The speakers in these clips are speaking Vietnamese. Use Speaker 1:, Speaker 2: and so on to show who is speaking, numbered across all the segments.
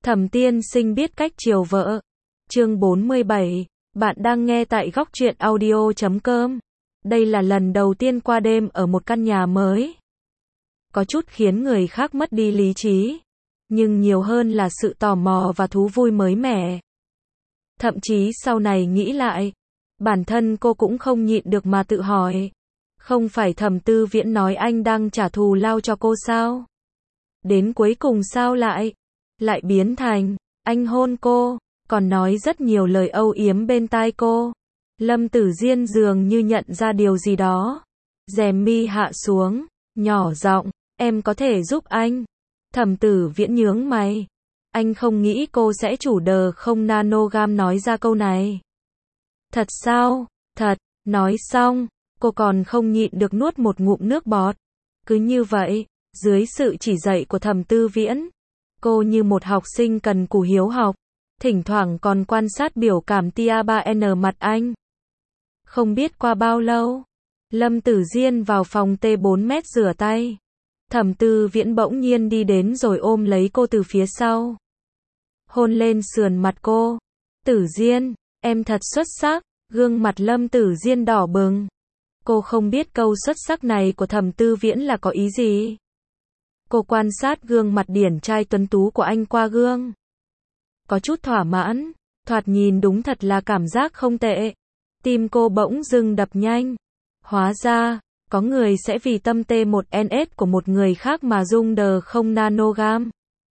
Speaker 1: Thẩm Tiên Sinh biết cách chiều vợ. Chương 47. Bạn đang nghe tại góc truyện audio.com. Đây là lần đầu tiên qua đêm ở một căn nhà mới. Có chút khiến người khác mất đi lý trí, nhưng nhiều hơn là sự tò mò và thú vui mới mẻ. Thậm chí sau này nghĩ lại, bản thân cô cũng không nhịn được mà tự hỏi, không phải Thẩm Tư Viễn nói anh đang trả thù lao cho cô sao? Đến cuối cùng sao lại biến thành anh hôn cô, còn nói rất nhiều lời âu yếm bên tai cô. Lâm Tử Diên dường như nhận ra điều gì đó, rèm mi hạ xuống, nhỏ giọng, em có thể giúp anh. Thẩm Tử Viễn nhướng mày, anh không nghĩ cô sẽ chủ đờ không nanogam nói ra câu này. Thật sao? Thật. Nói xong, cô còn không nhịn được nuốt một ngụm nước bọt. Cứ như vậy, dưới sự chỉ dạy của Thẩm Tư Viễn, cô như một học sinh cần cù hiếu học, thỉnh thoảng còn quan sát biểu cảm tia 3N mặt anh. Không biết qua bao lâu, Lâm Tử Diên vào phòng T4 rửa tay. Thẩm Tư Viễn bỗng nhiên đi đến rồi ôm lấy cô từ phía sau, hôn lên sườn mặt cô. Tử Diên, em thật xuất sắc. Gương mặt Lâm Tử Diên đỏ bừng. Cô không biết câu xuất sắc này của Thẩm Tư Viễn là có ý gì. Cô quan sát gương mặt điển trai tuấn tú của anh qua gương, có chút thỏa mãn, thoạt nhìn đúng thật là cảm giác không tệ. Tim cô bỗng dưng đập nhanh. Hóa ra, có người sẽ vì tâm T1NS của một người khác mà rung đờ không nanogam.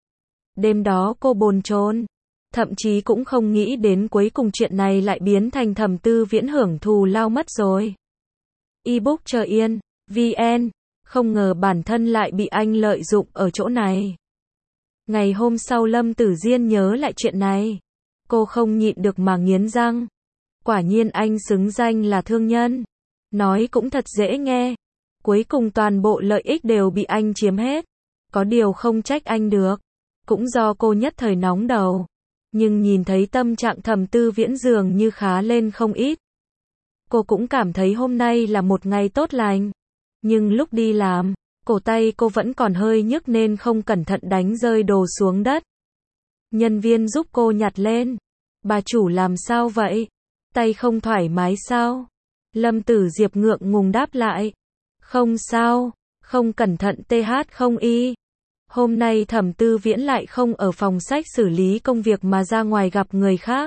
Speaker 1: Đêm đó cô bồn chồn, thậm chí cũng không nghĩ đến cuối cùng chuyện này lại biến thành Thẩm Tư Viễn hưởng thù lao mất rồi. Ebook chờ yên, VN, không ngờ bản thân lại bị anh lợi dụng ở chỗ này. Ngày hôm sau Lâm Tử Diên nhớ lại chuyện này, cô không nhịn được mà nghiến răng. Quả nhiên anh xứng danh là thương nhân. Nói cũng thật dễ nghe. Cuối cùng toàn bộ lợi ích đều bị anh chiếm hết. Có điều không trách anh được. Cũng do cô nhất thời nóng đầu. Nhưng nhìn thấy tâm trạng Thẩm Tư Viễn dường như khá lên không ít. Cô cũng cảm thấy hôm nay là một ngày tốt lành. Nhưng lúc đi làm, cổ tay cô vẫn còn hơi nhức nên không cẩn thận đánh rơi đồ xuống đất. Nhân viên giúp cô nhặt lên. Bà chủ làm sao vậy? Tay không thoải mái sao? Lâm Tử Diệp ngượng ngùng đáp lại. Không sao, không cẩn thận TH không y. Hôm nay Thẩm Tư Viễn lại không ở phòng sách xử lý công việc mà ra ngoài gặp người khác.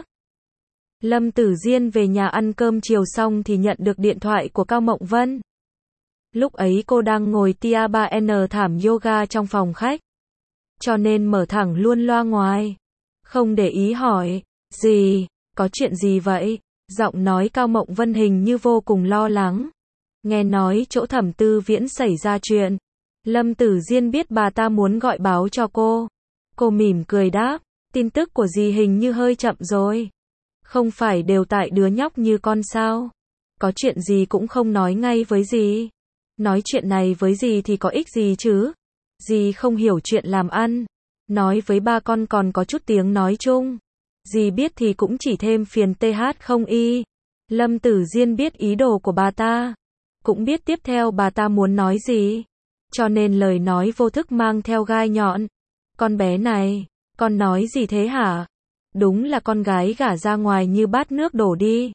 Speaker 1: Lâm Tử Diên về nhà ăn cơm chiều xong thì nhận được điện thoại của Cao Mộng Vân. Lúc ấy cô đang ngồi tia 3N thảm yoga trong phòng khách, cho nên mở thẳng luôn loa ngoài, không để ý hỏi, gì, có chuyện gì vậy? Giọng nói Cao Mộng Vân hình như vô cùng lo lắng. Nghe nói chỗ Thẩm Tư Viễn xảy ra chuyện. Lâm Tử Diên biết bà ta muốn gọi báo cho cô. Cô mỉm cười đáp, tin tức của dì hình như hơi chậm rồi. Không phải đều tại đứa nhóc như con sao? Có chuyện gì cũng không nói ngay với dì. Nói chuyện này với dì thì có ích gì chứ? Dì không hiểu chuyện làm ăn. Nói với ba con còn có chút tiếng nói chung. Dì biết thì cũng chỉ thêm phiền TH không y. Lâm Tử Diên biết ý đồ của bà ta. Cũng biết tiếp theo bà ta muốn nói gì. Cho nên lời nói vô thức mang theo gai nhọn. Con bé này, con nói gì thế hả? Đúng là con gái gả ra ngoài như bát nước đổ đi.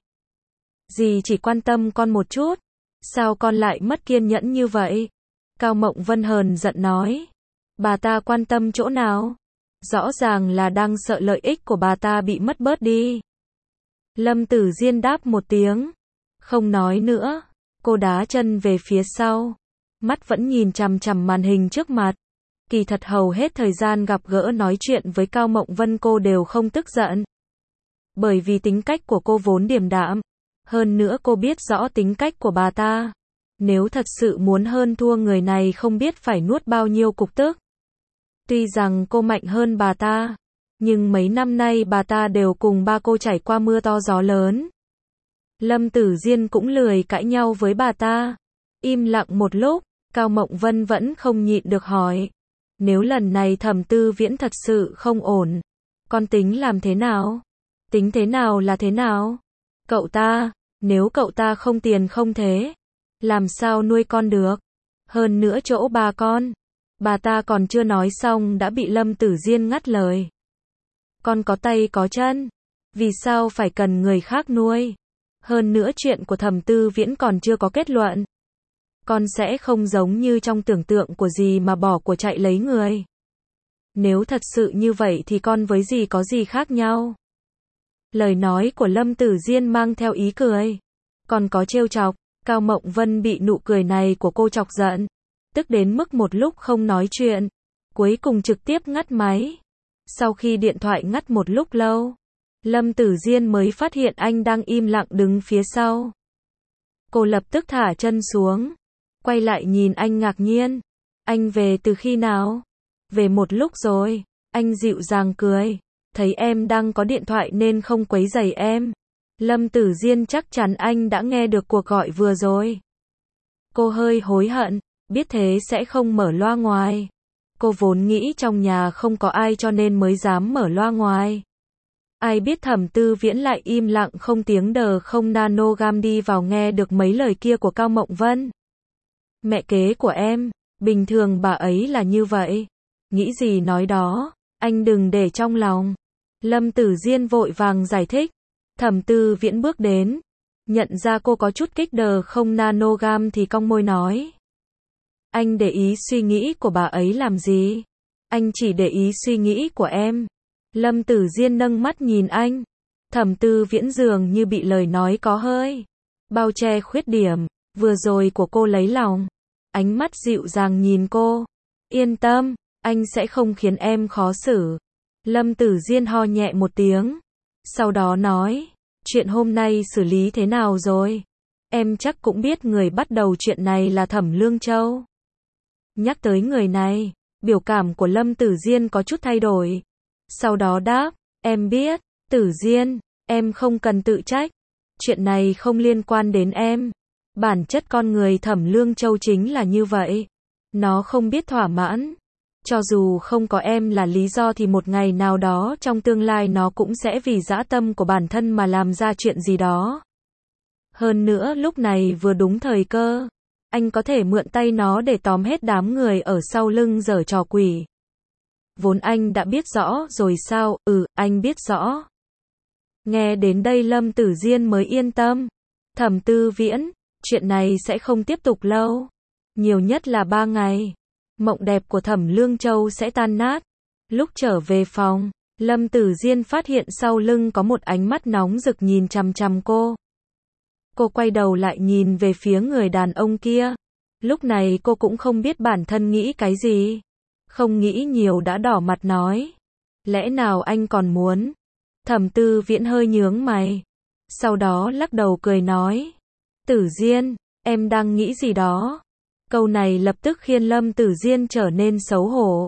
Speaker 1: Dì chỉ quan tâm con một chút. Sao con lại mất kiên nhẫn như vậy? Cao Mộng Vân hờn giận nói. Bà ta quan tâm chỗ nào? Rõ ràng là đang sợ lợi ích của bà ta bị mất bớt đi. Lâm Tử Diên đáp một tiếng. Không nói nữa. Cô đá chân về phía sau. Mắt vẫn nhìn chằm chằm màn hình trước mặt. Kỳ thật hầu hết thời gian gặp gỡ nói chuyện với Cao Mộng Vân cô đều không tức giận. Bởi vì tính cách của cô vốn điềm đạm. Hơn nữa cô biết rõ tính cách của bà ta. Nếu thật sự muốn hơn thua người này không biết phải nuốt bao nhiêu cục tức. Tuy rằng cô mạnh hơn bà ta, nhưng mấy năm nay bà ta đều cùng ba cô trải qua mưa to gió lớn. Lâm Tử Diên cũng lười cãi nhau với bà ta. Im lặng một lúc, Cao Mộng Vân vẫn không nhịn được hỏi. Nếu lần này Thẩm Tư Viễn thật sự không ổn, con tính làm thế nào? Tính thế nào là thế nào? Cậu ta, nếu cậu ta không tiền không thế, làm sao nuôi con được? Hơn nữa chỗ bà con. Bà ta còn chưa nói xong đã bị Lâm Tử Diên ngắt lời. Con có tay có chân. Vì sao phải cần người khác nuôi? Hơn nữa chuyện của Thẩm Tư Viễn còn chưa có kết luận. Con sẽ không giống như trong tưởng tượng của dì mà bỏ của chạy lấy người. Nếu thật sự như vậy thì con với dì có gì khác nhau? Lời nói của Lâm Tử Diên mang theo ý cười. Còn có trêu chọc. Cao Mộng Vân bị nụ cười này của cô chọc giận. Tức đến mức một lúc không nói chuyện. Cuối cùng trực tiếp ngắt máy. Sau khi điện thoại ngắt một lúc lâu, Lâm Tử Diên mới phát hiện anh đang im lặng đứng phía sau. Cô lập tức thả chân xuống. Quay lại nhìn anh ngạc nhiên. Anh về từ khi nào? Về một lúc rồi. Anh dịu dàng cười. Thấy em đang có điện thoại nên không quấy rầy em. Lâm Tử Diên chắc chắn anh đã nghe được cuộc gọi vừa rồi. Cô hơi hối hận, biết thế sẽ không mở loa ngoài. Cô vốn nghĩ trong nhà không có ai cho nên mới dám mở loa ngoài. Ai biết Thẩm Tư Viễn lại im lặng không tiếng đờ không nanogam đi vào nghe được mấy lời kia của Cao Mộng Vân. Mẹ kế của em, bình thường bà ấy là như vậy. Nghĩ gì nói đó, anh đừng để trong lòng. Lâm Tử Diên vội vàng giải thích. Thẩm Tư Viễn bước đến. Nhận ra cô có chút kích đờ không nanogam thì cong môi nói. Anh để ý suy nghĩ của bà ấy làm gì? Anh chỉ để ý suy nghĩ của em. Lâm Tử Diên nâng mắt nhìn anh. Thẩm Tư Viễn dường như bị lời nói có hơi bao che khuyết điểm vừa rồi của cô lấy lòng. Ánh mắt dịu dàng nhìn cô. Yên tâm, anh sẽ không khiến em khó xử. Lâm Tử Diên ho nhẹ một tiếng. Sau đó nói, chuyện hôm nay xử lý thế nào rồi? Em chắc cũng biết người bắt đầu chuyện này là Thẩm Lương Châu. Nhắc tới người này, biểu cảm của Lâm Tử Diên có chút thay đổi. Sau đó đáp, em biết, Tử Diên, em không cần tự trách. Chuyện này không liên quan đến em. Bản chất con người Thẩm Lương Châu chính là như vậy. Nó không biết thỏa mãn. Cho dù không có em là lý do thì một ngày nào đó trong tương lai nó cũng sẽ vì dã tâm của bản thân mà làm ra chuyện gì đó. Hơn nữa lúc này vừa đúng thời cơ. Anh có thể mượn tay nó để tóm hết đám người ở sau lưng giở trò quỷ. Vốn anh đã biết rõ rồi sao? Anh biết rõ. Nghe đến đây Lâm Tử Diên mới yên tâm. Thẩm Tư Viễn, chuyện này sẽ không tiếp tục lâu. Nhiều nhất là 3 ngày. Mộng đẹp của Thẩm Lương Châu sẽ tan nát. Lúc trở về phòng, Lâm Tử Diên phát hiện sau lưng có một ánh mắt nóng rực nhìn chằm chằm cô. Cô quay đầu lại nhìn về phía người đàn ông kia. Lúc này cô cũng không biết bản thân nghĩ cái gì. Không nghĩ nhiều đã đỏ mặt nói. Lẽ nào anh còn muốn? Thẩm Tư Viễn hơi nhướng mày. Sau đó lắc đầu cười nói. Tử Diên, em đang nghĩ gì đó? Câu này lập tức khiến Lâm Tử Diên trở nên xấu hổ.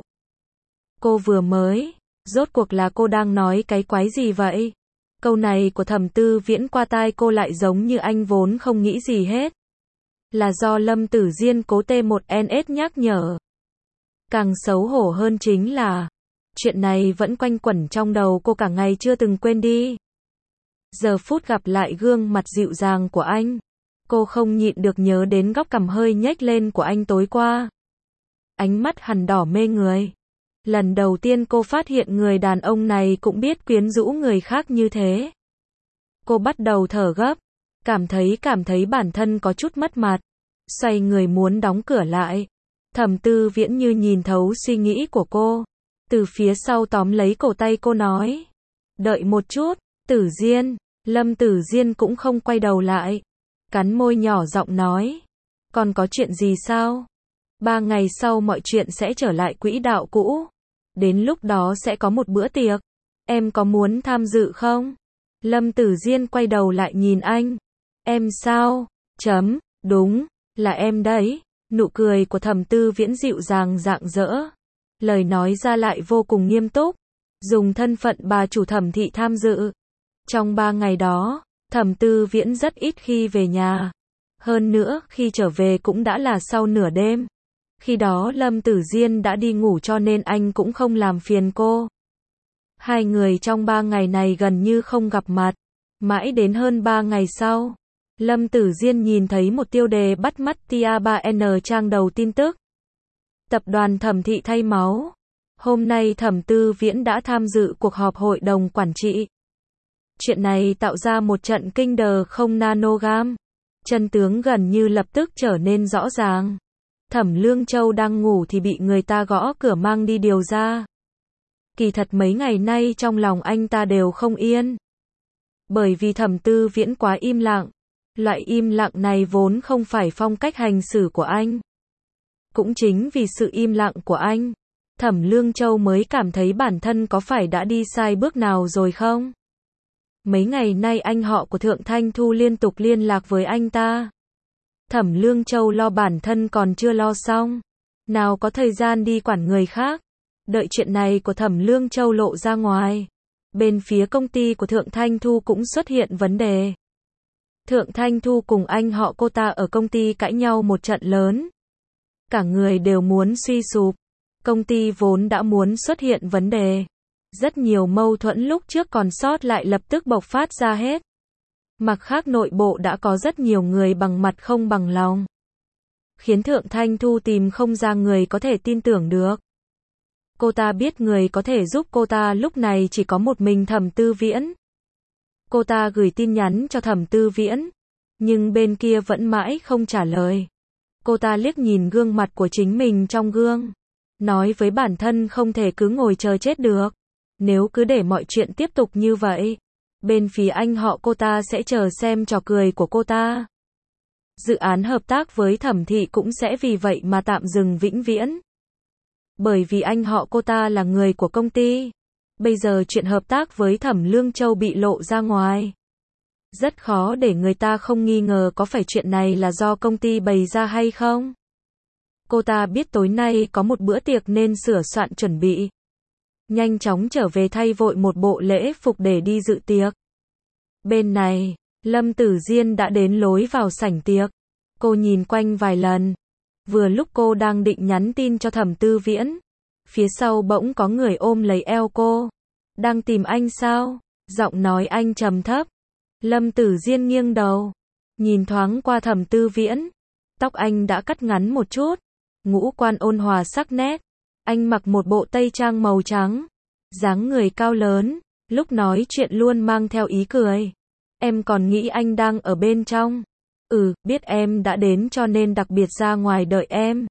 Speaker 1: Cô vừa mới, rốt cuộc là cô đang nói cái quái gì vậy? Câu này của Thẩm Tư Viễn qua tai cô lại giống như anh vốn không nghĩ gì hết. Là do Lâm Tử Diên cố T1NS nhắc nhở. Càng xấu hổ hơn chính là, chuyện này vẫn quanh quẩn trong đầu cô cả ngày chưa từng quên đi. Giờ phút gặp lại gương mặt dịu dàng của anh, cô không nhịn được nhớ đến góc cằm hơi nhếch lên của anh tối qua. Ánh mắt hằn đỏ mê người. Lần đầu tiên cô phát hiện người đàn ông này cũng biết quyến rũ người khác như thế. Cô bắt đầu thở gấp, cảm thấy bản thân có chút mất mặt. Xoay người muốn đóng cửa lại. Thẩm Tư Viễn như nhìn thấu suy nghĩ của cô. Từ phía sau tóm lấy cổ tay cô nói. Đợi một chút, Tử Diên. Lâm Tử Diên cũng không quay đầu lại. Cắn môi nhỏ giọng nói. Còn có chuyện gì sao? 3 ngày sau mọi chuyện sẽ trở lại quỹ đạo cũ. Đến lúc đó sẽ có một bữa tiệc. Em có muốn tham dự không? Lâm Tử Diên quay đầu lại nhìn anh. Em sao? Đúng, là em đấy. Nụ cười của Thẩm Tư Viễn dịu dàng rạng rỡ. Lời nói ra lại vô cùng nghiêm túc. Dùng thân phận bà chủ Thẩm thị tham dự. Trong 3 ngày đó, Thẩm Tư Viễn rất ít khi về nhà. Hơn nữa, khi trở về cũng đã là sau nửa đêm. Khi đó Lâm Tử Diên đã đi ngủ cho nên anh cũng không làm phiền cô. Hai người trong 3 ngày này gần như không gặp mặt. Mãi đến hơn 3 ngày sau, Lâm Tử Diên nhìn thấy một tiêu đề bắt mắt tia 3N trang đầu tin tức. Tập đoàn Thẩm thị thay máu. Hôm nay Thẩm Tư Viễn đã tham dự cuộc họp hội đồng quản trị. Chuyện này tạo ra một trận kinh đờ không nanogam. Chân tướng gần như lập tức trở nên rõ ràng. Thẩm Lương Châu đang ngủ thì bị người ta gõ cửa mang đi điều ra. Kỳ thật mấy ngày nay trong lòng anh ta đều không yên. Bởi vì Thẩm Tư Viễn quá im lặng. Loại im lặng này vốn không phải phong cách hành xử của anh. Cũng chính vì sự im lặng của anh, Thẩm Lương Châu mới cảm thấy bản thân có phải đã đi sai bước nào rồi không? Mấy ngày nay anh họ của Thượng Thanh Thu liên tục liên lạc với anh ta. Thẩm Lương Châu lo bản thân còn chưa lo xong. Nào có thời gian đi quản người khác. Đợi chuyện này của Thẩm Lương Châu lộ ra ngoài. Bên phía công ty của Thượng Thanh Thu cũng xuất hiện vấn đề. Thượng Thanh Thu cùng anh họ cô ta ở công ty cãi nhau một trận lớn. Cả người đều muốn suy sụp. Công ty vốn đã muốn xuất hiện vấn đề. Rất nhiều mâu thuẫn lúc trước còn sót lại lập tức bộc phát ra hết. Mặt khác nội bộ đã có rất nhiều người bằng mặt không bằng lòng. Khiến Thượng Thanh Thu tìm không ra người có thể tin tưởng được. Cô ta biết người có thể giúp cô ta lúc này chỉ có một mình Thẩm Tư Viễn. Cô ta gửi tin nhắn cho Thẩm Tư Viễn. Nhưng bên kia vẫn mãi không trả lời. Cô ta liếc nhìn gương mặt của chính mình trong gương. Nói với bản thân không thể cứ ngồi chờ chết được. Nếu cứ để mọi chuyện tiếp tục như vậy, bên phía anh họ cô ta sẽ chờ xem trò cười của cô ta. Dự án hợp tác với Thẩm thị cũng sẽ vì vậy mà tạm dừng vĩnh viễn. Bởi vì anh họ cô ta là người của công ty. Bây giờ chuyện hợp tác với Thẩm Lương Châu bị lộ ra ngoài. Rất khó để người ta không nghi ngờ có phải chuyện này là do công ty bày ra hay không. Cô ta biết tối nay có một bữa tiệc nên sửa soạn chuẩn bị. Nhanh chóng trở về thay vội một bộ lễ phục để đi dự tiệc. Bên này, Lâm Tử Diên đã đến lối vào sảnh tiệc. Cô nhìn quanh vài lần. Vừa lúc cô đang định nhắn tin cho Thẩm Tư Viễn, phía sau bỗng có người ôm lấy eo cô. Đang tìm anh sao? Giọng nói anh trầm thấp. Lâm Tử Diên nghiêng đầu, nhìn thoáng qua Thẩm Tư Viễn. Tóc anh đã cắt ngắn một chút, ngũ quan ôn hòa sắc nét. Anh mặc một bộ tây trang màu trắng, dáng người cao lớn, lúc nói chuyện luôn mang theo ý cười. Em còn nghĩ anh đang ở bên trong. Biết em đã đến cho nên đặc biệt ra ngoài đợi em.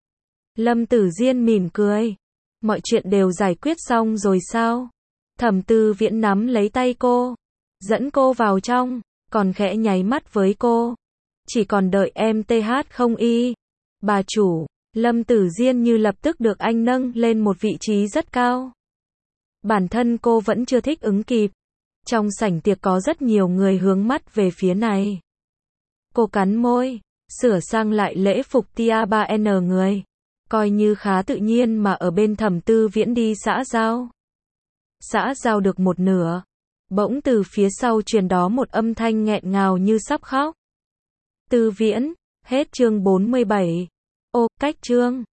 Speaker 1: Lâm Tử Diên mỉm cười. Mọi chuyện đều giải quyết xong rồi sao? Thẩm Tư Viễn nắm lấy tay cô, dẫn cô vào trong, còn khẽ nháy mắt với cô. Chỉ còn đợi em TH không y. Bà chủ, Lâm Tử Diên như lập tức được anh nâng lên một vị trí rất cao. Bản thân cô vẫn chưa thích ứng kịp. Trong sảnh tiệc có rất nhiều người hướng mắt về phía này. Cô cắn môi, sửa sang lại lễ phục tia 3N người. Coi như khá tự nhiên mà ở bên Thẩm Tư Viễn đi xã giao. Xã giao được một nửa. Bỗng từ phía sau truyền đó một âm thanh nghẹn ngào như sắp khóc. Tư Viễn, hết chương 47. Cách chương.